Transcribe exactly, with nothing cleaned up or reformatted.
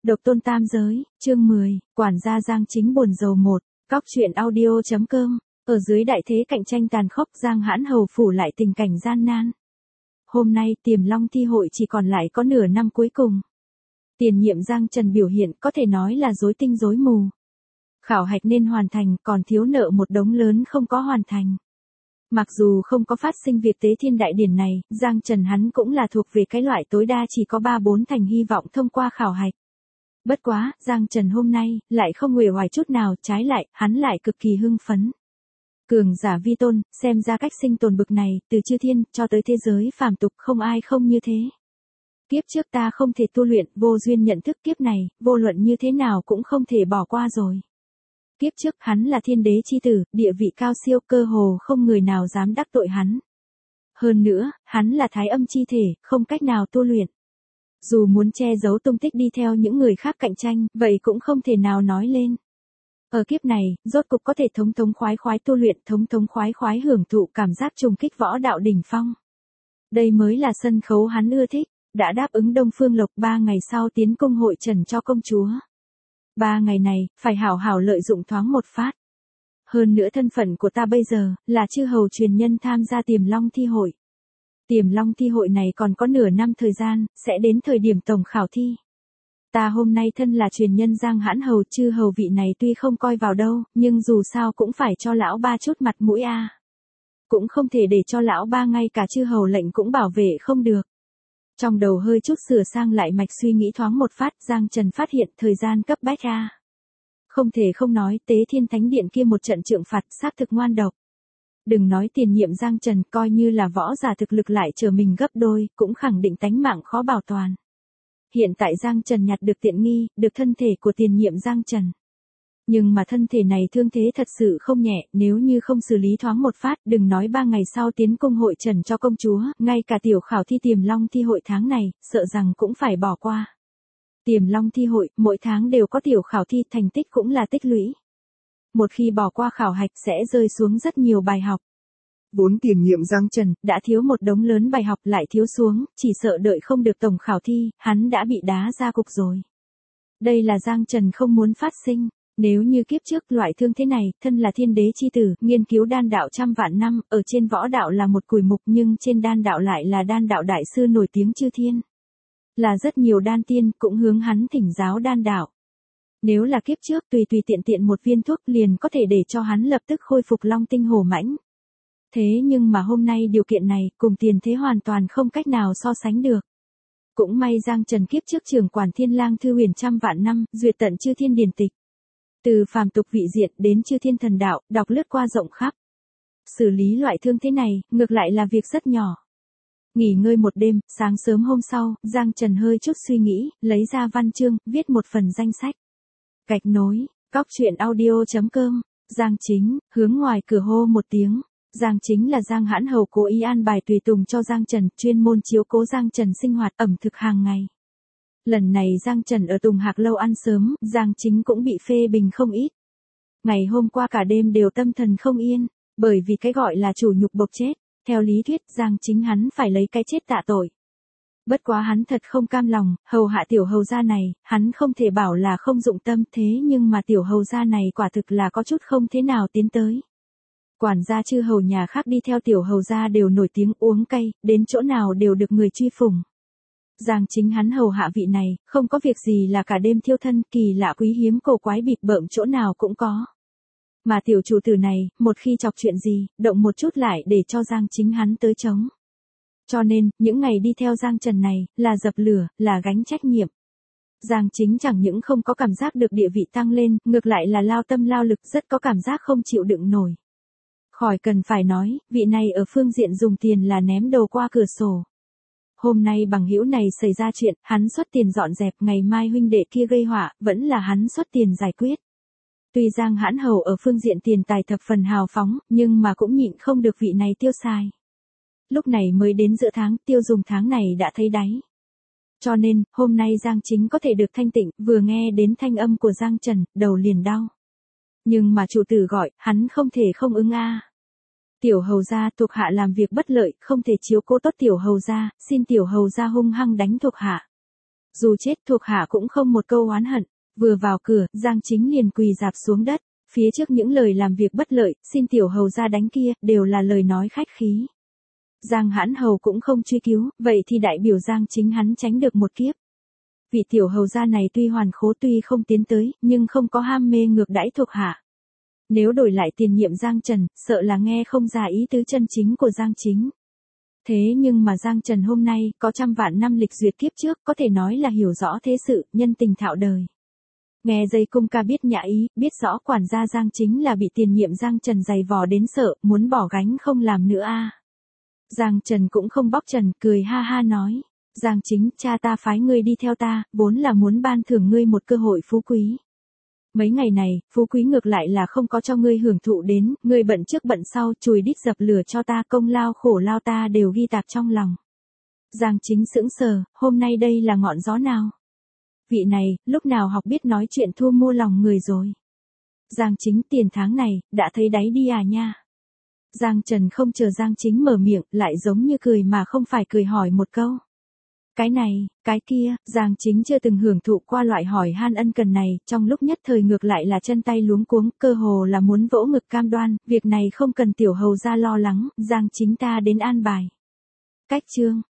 Độc tôn tam giới, chương mười, quản gia Giang Chính buồn rầu một, cóc truyện audio.com, ở dưới đại thế cạnh tranh tàn khốc Giang Hãn Hầu phủ lại tình cảnh gian nan. Hôm nay Tiềm Long thi hội chỉ còn lại có nửa năm cuối cùng. Tiền nhiệm Giang Trần biểu hiện có thể nói là rối tinh rối mù. Khảo hạch nên hoàn thành còn thiếu nợ một đống lớn không có hoàn thành. Mặc dù không có phát sinh việc tế thiên đại điển này, Giang Trần hắn cũng là thuộc về cái loại tối đa chỉ có ba bốn thành hy vọng thông qua khảo hạch. Bất quá, Giang Trần hôm nay, lại không uể oải chút nào, trái lại, hắn lại cực kỳ hưng phấn. Cường giả vi tôn, xem ra cách sinh tồn bực này, từ chư thiên, cho tới thế giới phàm tục không ai không như thế. Kiếp trước ta không thể tu luyện, vô duyên nhận thức kiếp này, vô luận như thế nào cũng không thể bỏ qua rồi. Kiếp trước hắn là thiên đế chi tử, địa vị cao siêu, cơ hồ không người nào dám đắc tội hắn. Hơn nữa, hắn là thái âm chi thể, không cách nào tu luyện. Dù muốn che giấu tung tích đi theo những người khác cạnh tranh, vậy cũng không thể nào nói lên. Ở kiếp này, rốt cục có thể thống thống khoái khoái tu luyện, thống thống khoái khoái hưởng thụ cảm giác trùng kích võ đạo đỉnh phong. Đây mới là sân khấu hắn ưa thích, đã đáp ứng Đông Phương Lộc ba ngày sau tiến cung hội trần cho công chúa. Ba ngày này, phải hảo hảo lợi dụng thoáng một phát. Hơn nữa thân phận của ta bây giờ, là chư hầu truyền nhân tham gia Tiềm Long thi hội. Tiềm Long thi hội này còn có nửa năm thời gian, sẽ đến thời điểm tổng khảo thi. Ta hôm nay thân là truyền nhân Giang Hãn Hầu, chư hầu vị này tuy không coi vào đâu, nhưng dù sao cũng phải cho lão ba chút mặt mũi a. À. Cũng không thể để cho lão ba ngay cả chư hầu lệnh cũng bảo vệ không được. Trong đầu hơi chút sửa sang lại mạch suy nghĩ thoáng một phát, Giang Trần phát hiện thời gian cấp bách ra. Không thể không nói, Tế Thiên Thánh Điện kia một trận trượng phạt xác thực ngoan độc. Đừng nói tiền nhiệm Giang Trần, coi như là võ giả thực lực lại trở mình gấp đôi, cũng khẳng định tánh mạng khó bảo toàn. Hiện tại Giang Trần nhặt được tiện nghi, được thân thể của tiền nhiệm Giang Trần. Nhưng mà thân thể này thương thế thật sự không nhẹ, nếu như không xử lý thoáng một phát, đừng nói ba ngày sau tiến cung hội trần cho công chúa, ngay cả tiểu khảo thi Tiềm Long thi hội tháng này, sợ rằng cũng phải bỏ qua. Tiềm Long thi hội, mỗi tháng đều có tiểu khảo thi, thành tích cũng là tích lũy. Một khi bỏ qua khảo hạch sẽ rơi xuống rất nhiều bài học. Vốn tiền nhiệm Giang Trần, đã thiếu một đống lớn bài học lại thiếu xuống, chỉ sợ đợi không được tổng khảo thi, hắn đã bị đá ra cục rồi. Đây là Giang Trần không muốn phát sinh. Nếu như kiếp trước loại thương thế này, thân là thiên đế chi tử, nghiên cứu đan đạo trăm vạn năm, ở trên võ đạo là một cùi mục nhưng trên đan đạo lại là đan đạo đại sư nổi tiếng chư thiên. Là rất nhiều đan tiên cũng hướng hắn thỉnh giáo đan đạo. Nếu là kiếp trước tùy tùy tiện tiện một viên thuốc liền có thể để cho hắn lập tức khôi phục long tinh hổ mãnh. Thế nhưng mà hôm nay điều kiện này cùng tiền thế hoàn toàn không cách nào so sánh được. Cũng may Giang Trần kiếp trước trưởng quản Thiên Lang Thư huyền trăm vạn năm, duyệt tận chư thiên điển tịch. Từ phàm tục vị diện đến chư thiên thần đạo, đọc lướt qua rộng khắp. Xử lý loại thương thế này, ngược lại là việc rất nhỏ. Nghỉ ngơi một đêm, sáng sớm hôm sau, Giang Trần hơi chút suy nghĩ, lấy ra văn chương, viết một phần danh sách. Gạch nối, cóc truyện audio.com, Giang Chính, hướng ngoài cửa hô một tiếng. Giang Chính là Giang Hãn Hầu cố ý an bài tùy tùng cho Giang Trần, chuyên môn chiếu cố Giang Trần sinh hoạt ẩm thực hàng ngày. Lần này Giang Trần ở Tùng Hạc lâu ăn sớm, Giang Chính cũng bị phê bình không ít. Ngày hôm qua cả đêm đều tâm thần không yên, bởi vì cái gọi là chủ nhục bộc chết, theo lý thuyết Giang Chính hắn phải lấy cái chết tạ tội. Bất quá hắn thật không cam lòng, hầu hạ tiểu hầu gia này, hắn không thể bảo là không dụng tâm thế nhưng mà tiểu hầu gia này quả thực là có chút không thế nào tiến tới. Quản gia chư hầu nhà khác đi theo tiểu hầu gia đều nổi tiếng uống cay, đến chỗ nào đều được người truy phủng. Giang Chính hắn hầu hạ vị này, không có việc gì là cả đêm thiêu thân, kỳ lạ quý hiếm cổ quái bịp bợm chỗ nào cũng có. Mà tiểu chủ tử này, một khi chọc chuyện gì, động một chút lại để cho Giang Chính hắn tới chống. Cho nên, những ngày đi theo Giang Trần này, là dập lửa, là gánh trách nhiệm. Giang Chính chẳng những không có cảm giác được địa vị tăng lên, ngược lại là lao tâm lao lực rất có cảm giác không chịu đựng nổi. Khỏi cần phải nói, vị này ở phương diện dùng tiền là ném đồ qua cửa sổ. Hôm nay bằng hữu này xảy ra chuyện, hắn xuất tiền dọn dẹp, ngày mai huynh đệ kia gây họa, vẫn là hắn xuất tiền giải quyết. Tuy Giang Hãn Hầu ở phương diện tiền tài thập phần hào phóng, nhưng mà cũng nhịn không được vị này tiêu xài. Lúc này mới đến giữa tháng, tiêu dùng tháng này đã thấy đáy. Cho nên, hôm nay Giang Chính có thể được thanh tịnh, vừa nghe đến thanh âm của Giang Trần, đầu liền đau. Nhưng mà chủ tử gọi, hắn không thể không ứng a. Tiểu hầu gia thuộc hạ làm việc bất lợi, không thể chiếu cố tốt tiểu hầu gia, xin tiểu hầu gia hung hăng đánh thuộc hạ. Dù chết thuộc hạ cũng không một câu oán hận. Vừa vào cửa, Giang Chính liền quỳ rạp xuống đất. Phía trước những lời làm việc bất lợi, xin tiểu hầu ra đánh kia, đều là lời nói khách khí. Giang Hãn Hầu cũng không truy cứu, vậy thì đại biểu Giang Chính hắn tránh được một kiếp. Vị tiểu hầu gia này tuy hoàn khố tuy không tiến tới, nhưng không có ham mê ngược đãi thuộc hạ. Nếu đổi lại tiền nhiệm Giang Trần, sợ là nghe không ra ý tứ chân chính của Giang Chính. Thế nhưng mà Giang Trần hôm nay, có trăm vạn năm lịch duyệt kiếp trước, có thể nói là hiểu rõ thế sự, nhân tình thạo đời. Nghe dây cung ca biết nhã ý, biết rõ quản gia Giang Chính là bị tiền nhiệm Giang Trần giày vò đến sợ, muốn bỏ gánh không làm nữa a. Giang Trần cũng không bóc trần, cười ha ha nói. Giang Chính, cha ta phái ngươi đi theo ta, vốn là muốn ban thưởng ngươi một cơ hội phú quý. Mấy ngày này, phú quý ngược lại là không có cho ngươi hưởng thụ đến, ngươi bận trước bận sau, chùi đít dập lửa cho ta, công lao khổ lao ta đều ghi tạc trong lòng. Giang Chính sững sờ, hôm nay đây là ngọn gió nào? Vị này, lúc nào học biết nói chuyện thu mua lòng người rồi? Giang Chính, tiền tháng này, đã thấy đáy đi à nha? Giang Trần không chờ Giang Chính mở miệng, lại giống như cười mà không phải cười hỏi một câu. Cái này, cái kia, Giang Chính chưa từng hưởng thụ qua loại hỏi han ân cần này, trong lúc nhất thời ngược lại là chân tay luống cuống, cơ hồ là muốn vỗ ngực cam đoan, việc này không cần tiểu hầu ra lo lắng, Giang Chính ta đến an bài. Cách chương